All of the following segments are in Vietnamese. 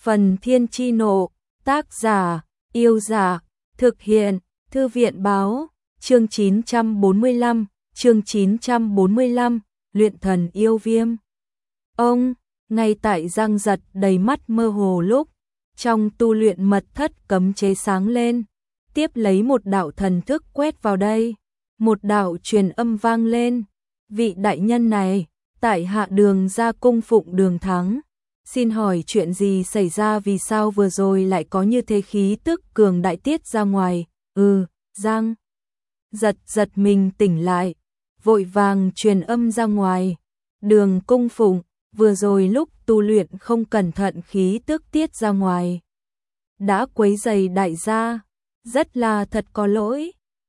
Phần Thiên Chi Nộ, tác giả, Yêu Giả, thực hiện, Thư viện Báo, chương 945, luyện thần yêu viêm. Ông, ngay tại Giang Giật đầy mắt mơ hồ lúc, trong tu luyện mật thất cấm chế sáng lên, tiếp lấy một đạo thần thức quét vào đây, một đạo truyền âm vang lên, vị đại nhân này, tại hạ Đường ra cung phụng Đường Thắng. Xin hỏi chuyện gì xảy ra, vì sao vừa rồi lại có như thế khí tức cường đại tiết ra ngoài? Giang giật mình tỉnh lại, vội vàng truyền âm ra ngoài. Đường cung phụng, vừa rồi lúc tu luyện không cẩn thận khí tức tiết ra ngoài, đã quấy rầy đại gia, rất là thật có lỗi.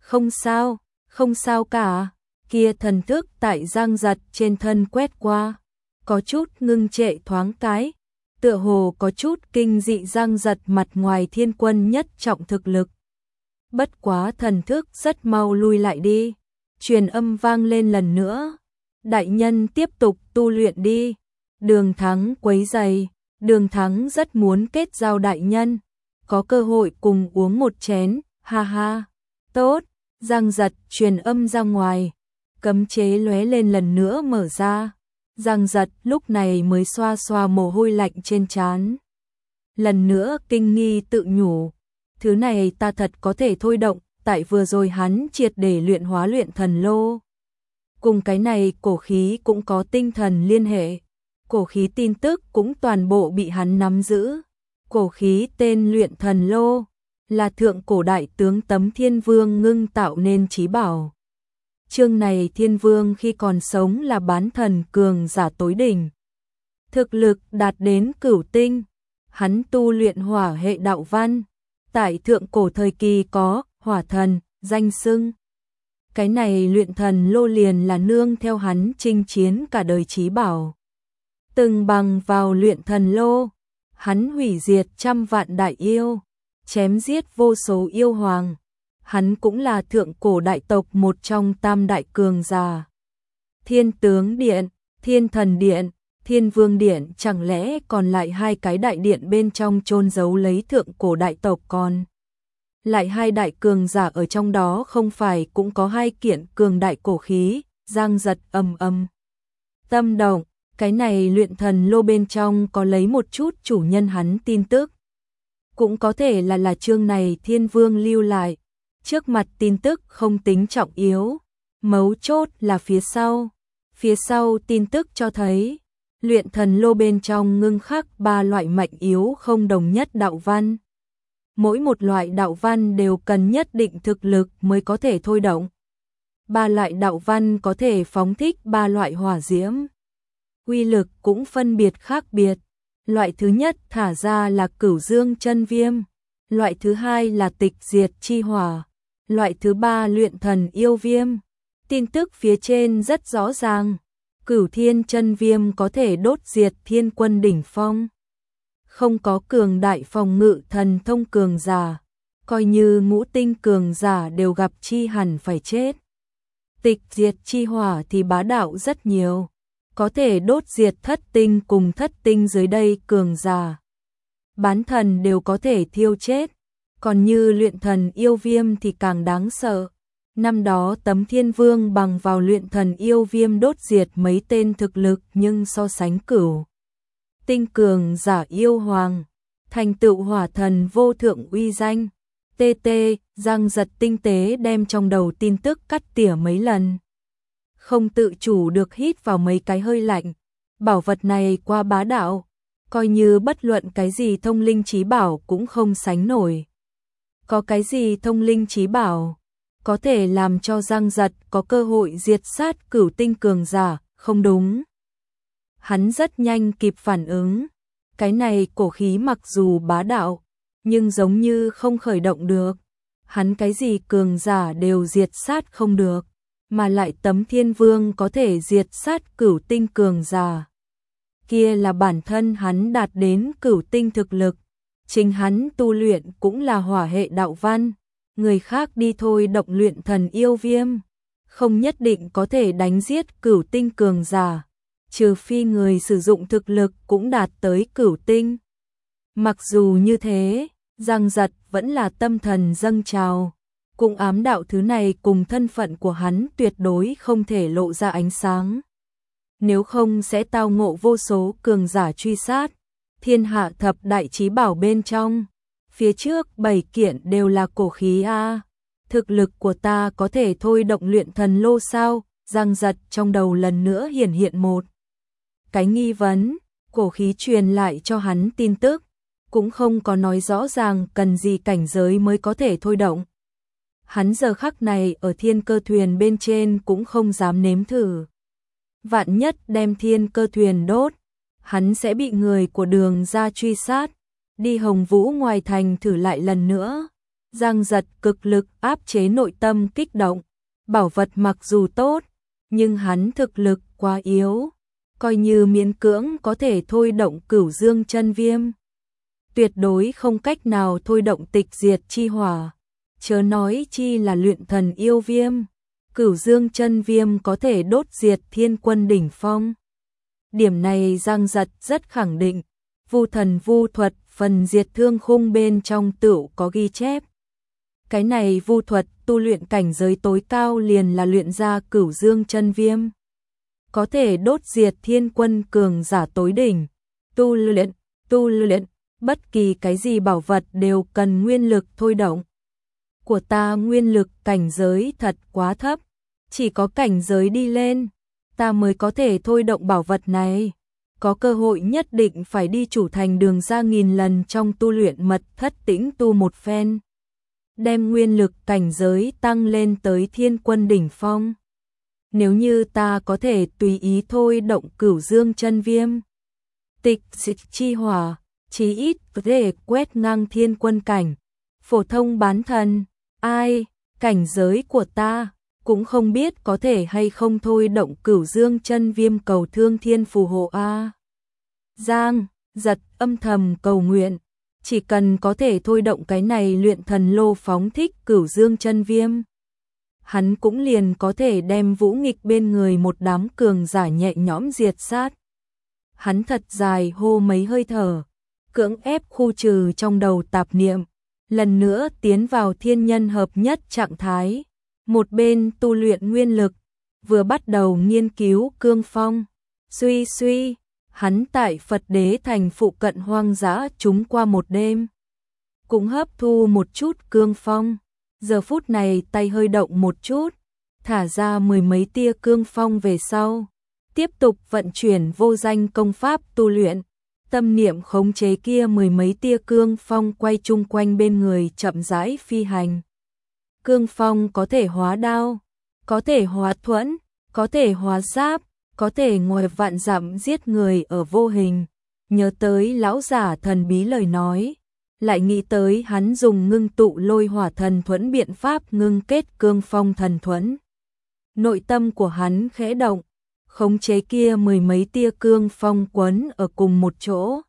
Không sao cả. Kia thần thức tại Giang Giật trên thân quét qua, có chút ngưng trệ thoáng cái, tựa hồ có chút kinh dị. Giang Giật mặt ngoài thiên quân nhất trọng thực lực, bất quá thần thức rất mau lui lại đi. Truyền âm vang lên lần nữa, đại nhân tiếp tục tu luyện đi. Đường Thắng quấy rầy, Đường Thắng rất muốn kết giao đại nhân, có cơ hội cùng uống một chén, ha ha. Tốt. Giang Giật truyền âm ra ngoài, cấm chế lóe lên lần nữa mở ra. Giang Giật lúc này mới xoa xoa mồ hôi lạnh trên trán, lần nữa kinh nghi tự nhủ, thứ này ta thật có thể thôi động. Tại vừa rồi hắn triệt để luyện hóa luyện thần lô, cùng cái này cổ khí cũng có tinh thần liên hệ, cổ khí tin tức cũng toàn bộ bị hắn nắm giữ. Cổ khí tên luyện thần lô là thượng cổ đại tướng Tấm Thiên Vương ngưng tạo nên chí bảo. Chương này Thiên Vương khi còn sống là bán thần cường giả tối đỉnh, thực lực đạt đến cửu tinh. Hắn tu luyện hỏa hệ đạo văn, tại thượng cổ thời kỳ có hỏa thần danh xưng. Cái này luyện thần lô liền là nương theo hắn chinh chiến cả đời chí bảo. Từng bằng vào luyện thần lô, hắn hủy diệt trăm vạn đại yêu, chém giết vô số yêu hoàng. Hắn cũng là thượng cổ đại tộc một trong tam đại cường giả. Thiên Tướng Điện, Thiên Thần Điện, Thiên Vương Điện, chẳng lẽ còn lại hai cái đại điện bên trong chôn giấu lấy thượng cổ đại tộc, còn lại hai đại cường giả ở trong đó không phải cũng có hai kiện cường đại cổ khí? Giang Giật tâm động, cái này luyện thần lô bên trong có lấy một chút chủ nhân hắn tin tức, cũng có thể là chương này Thiên Vương lưu lại. Trước mặt tin tức không tính trọng yếu, mấu chốt là phía sau tin tức cho thấy luyện thần lô bên trong ngưng khắc ba loại mạnh yếu không đồng nhất đạo văn. Mỗi một loại đạo văn đều cần nhất định thực lực mới có thể thôi động. Ba loại đạo văn có thể phóng thích ba loại hỏa diễm, uy lực cũng phân biệt khác biệt. Loại thứ nhất thả ra là Cửu Dương Chân Viêm, loại thứ hai là Tịch Diệt Chi Hỏa, loại thứ ba luyện thần yêu viêm. Tin tức phía trên rất rõ ràng, Cửu Thiên Chân Viêm có thể đốt diệt thiên quân đỉnh phong. Không có cường đại phòng ngự thần thông cường giả, coi như ngũ tinh cường giả đều gặp chi hẳn phải chết. Tịch Diệt Chi Hỏa thì bá đạo rất nhiều, có thể đốt diệt thất tinh cùng thất tinh dưới đây cường giả. Bán thần đều có thể thiêu chết. Còn như luyện thần yêu viêm thì càng đáng sợ. Năm đó Tấm Thiên Vương bằng vào luyện thần yêu viêm đốt diệt mấy tên thực lực nhưng so sánh cửu tinh cường giả yêu hoàng, thành tựu hỏa thần vô thượng uy danh. Giang Giật tinh tế đem trong đầu tin tức cắt tỉa mấy lần, không tự chủ được hít vào mấy cái hơi lạnh. Bảo vật này quá bá đạo, coi như bất luận cái gì thông linh chí bảo cũng không sánh nổi. Có cái gì thông linh chí bảo có thể làm cho Giang Giật có cơ hội diệt sát cửu tinh cường giả? Không đúng. Hắn rất nhanh kịp phản ứng, cái này cổ khí mặc dù bá đạo, nhưng giống như không khởi động được. Hắn cái gì cường giả đều diệt sát không được, mà lại Tấm Thiên Vương có thể diệt sát cửu tinh cường giả. Kia là bản thân hắn đạt đến cửu tinh thực lực. Chính hắn tu luyện cũng là hỏa hệ đạo văn, người khác đi thôi động luyện thần yêu viêm, không nhất định có thể đánh giết cửu tinh cường giả, trừ phi người sử dụng thực lực cũng đạt tới cửu tinh. Mặc dù như thế, Giang Giật vẫn là tâm thần dâng trào, cũng ám đạo thứ này cùng thân phận của hắn tuyệt đối không thể lộ ra ánh sáng. Nếu không sẽ tao ngộ vô số cường giả truy sát, thiên hạ thập đại chí bảo bên trong. Phía trước 7 kiện đều là cổ khí a. Thực lực của ta có thể thôi động luyện thần lô sao? Giang Giật trong đầu lần nữa hiển hiện một cái nghi vấn, cổ khí truyền lại cho hắn tin tức, cũng không có nói rõ ràng cần gì cảnh giới mới có thể thôi động. Hắn giờ khắc này ở thiên cơ thuyền bên trên cũng không dám nếm thử. Vạn nhất đem thiên cơ thuyền đốt, hắn sẽ bị người của Đường gia truy sát, đi Hồng Vũ ngoài thành thử lại lần nữa. Giang Giật cực lực áp chế nội tâm kích động, bảo vật mặc dù tốt, nhưng hắn thực lực quá yếu, coi như miễn cưỡng có thể thôi động Cửu Dương Chân Viêm, tuyệt đối không cách nào thôi động Tịch Diệt Chi Hỏa, chớ nói chi là luyện thần yêu viêm. Cửu Dương Chân Viêm có thể đốt diệt thiên quân đỉnh phong. Điểm này Giang Giật rất khẳng định, Vu Thần Vu Thuật phần diệt thương khung bên trong tựu có ghi chép. Cái này vu thuật tu luyện cảnh giới tối cao liền là luyện ra Cửu Dương Chân Viêm, có thể đốt diệt thiên quân cường giả tối đỉnh. Tu luyện, bất kỳ cái gì bảo vật đều cần nguyên lực thôi động. Của ta nguyên lực cảnh giới thật quá thấp, chỉ có cảnh giới đi lên, ta mới có thể thôi động bảo vật này. Có cơ hội nhất định phải đi chủ thành Đường gia 1000 lần trong tu luyện mật thất tĩnh tu một phen, đem nguyên lực cảnh giới tăng lên tới thiên quân đỉnh phong. Nếu như ta có thể tùy ý thôi động Cửu Dương Chân Viêm, Tịch Diệt Chi Hỏa, chí ít có thể quét ngang thiên quân cảnh, phổ thông bán thần. Ai, cảnh giới của ta cũng không biết có thể hay không thôi động Cửu Dương Chân Viêm cầu thương thiên phù hộ a. Giang Giật âm thầm cầu nguyện, chỉ cần có thể thôi động cái này luyện thần lô phóng thích Cửu Dương Chân Viêm, hắn cũng liền có thể đem Vũ Nghịch bên người một đám cường giả nhẹ nhõm diệt sát. Hắn thật dài hô mấy hơi thở, cưỡng ép khu trừ trong đầu tạp niệm, lần nữa tiến vào thiên nhân hợp nhất trạng thái. Một bên tu luyện nguyên lực, vừa bắt đầu nghiên cứu cương phong. Suy, hắn tại Phật Đế thành phụ cận hoang dã chúng qua một đêm, cũng hấp thu một chút cương phong. Giờ phút này tay hơi động một chút, thả ra 10 mấy tia cương phong về sau, tiếp tục vận chuyển vô danh công pháp tu luyện. Tâm niệm khống chế kia 10 mấy tia cương phong quay chung quanh bên người chậm rãi phi hành. Cương phong có thể hóa đao, có thể hóa thuẫn, có thể hóa giáp, có thể ngoài vạn dặm giết người ở vô hình. Nhớ tới lão giả thần bí lời nói, lại nghĩ tới hắn dùng ngưng tụ lôi hỏa thần thuẫn biện pháp ngưng kết cương phong thần thuẫn. Nội tâm của hắn khẽ động, khống chế kia 10 mấy tia cương phong quấn ở cùng một chỗ,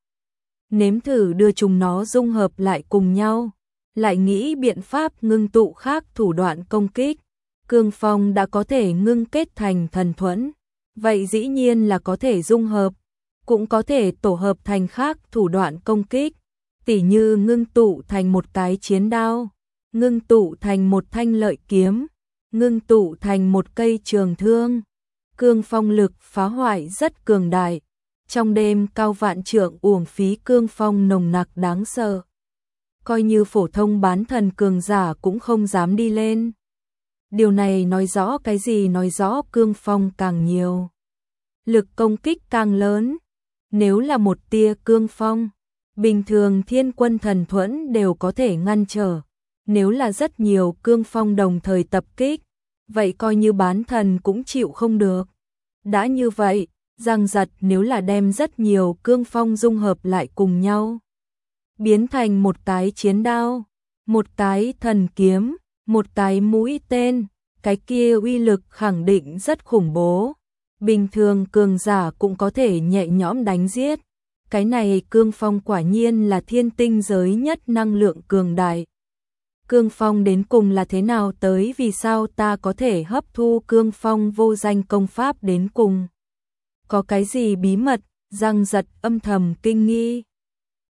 nếm thử đưa chúng nó dung hợp lại cùng nhau, lại nghĩ biện pháp ngưng tụ khác thủ đoạn công kích. Cương phong đã có thể ngưng kết thành thần thuẫn, vậy dĩ nhiên là có thể dung hợp, cũng có thể tổ hợp thành khác thủ đoạn công kích, tỉ như ngưng tụ thành một cái chiến đao, ngưng tụ thành một thanh lợi kiếm, ngưng tụ thành một cây trường thương. Cương phong lực phá hoại rất cường đại, trong đêm cao vạn trượng uổng phí cương phong nồng nặc đáng sợ, coi như phổ thông bán thần cường giả cũng không dám đi lên. Điều này nói rõ cái gì? Nói rõ cương phong càng nhiều, lực công kích càng lớn. Nếu là một tia cương phong, bình thường thiên quân thần thuẫn đều có thể ngăn trở. Nếu là rất nhiều cương phong đồng thời tập kích, vậy coi như bán thần cũng chịu không được. Đã như vậy, Giang Giật nếu là đem rất nhiều cương phong dung hợp lại cùng nhau, biến thành một cái chiến đao, một cái thần kiếm, một cái mũi tên, cái kia uy lực khẳng định rất khủng bố. Bình thường cường giả cũng có thể nhẹ nhõm đánh giết. Cái này cương phong quả nhiên là thiên tinh giới nhất năng lượng cường đại. Cương phong đến cùng là thế nào tới? Vì sao ta có thể hấp thu cương phong vô danh công pháp đến cùng? Có cái gì bí mật? Giang Giật âm thầm kinh nghi.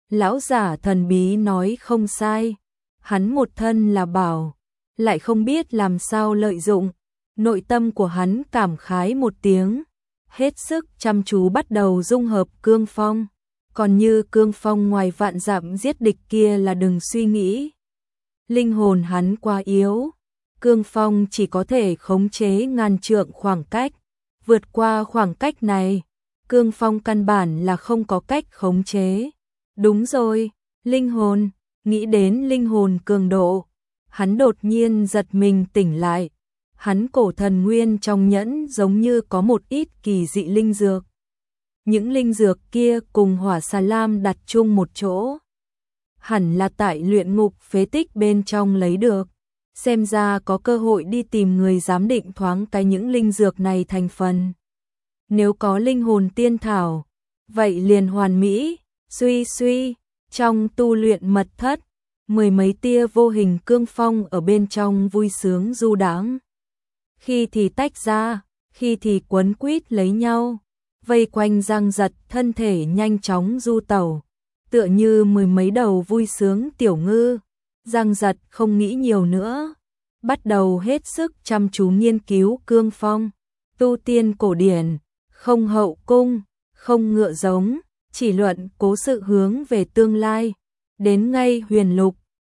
Lão giả thần bí nói không sai, hắn một thân là bảo, lại không biết làm sao lợi dụng, nội tâm của hắn cảm khái một tiếng, hết sức chăm chú bắt đầu dung hợp cương phong, còn như cương phong ngoài vạn dặm giết địch kia là đừng suy nghĩ. Linh hồn hắn quá yếu, cương phong chỉ có thể khống chế ngàn trượng khoảng cách, vượt qua khoảng cách này, cương phong căn bản là không có cách khống chế. Đúng rồi, linh hồn, nghĩ đến linh hồn cường độ, hắn đột nhiên giật mình tỉnh lại. Hắn cổ thần nguyên trong nhẫn giống như có một ít kỳ dị linh dược. Những linh dược kia cùng hỏa xà lam đặt chung một chỗ. Hẳn là tại luyện ngục phế tích bên trong lấy được. Xem ra có cơ hội đi tìm người giám định thoáng cái những linh dược này thành phần. Nếu có linh hồn tiên thảo, vậy liền hoàn mỹ. Suy, trong tu luyện mật thất, mười mấy tia vô hình cương phong ở bên trong vui sướng du đãng. Khi thì tách ra, khi thì quấn quýt lấy nhau, vây quanh Giang Giật, thân thể nhanh chóng du tẩu, tựa như mười mấy đầu vui sướng tiểu ngư. Giang Giật không nghĩ nhiều nữa, bắt đầu hết sức chăm chú nghiên cứu cương phong, tu tiên cổ điển, không hậu cung, không ngựa giống, chỉ luận cố sự hướng về tương lai. Đến ngay huyền lục,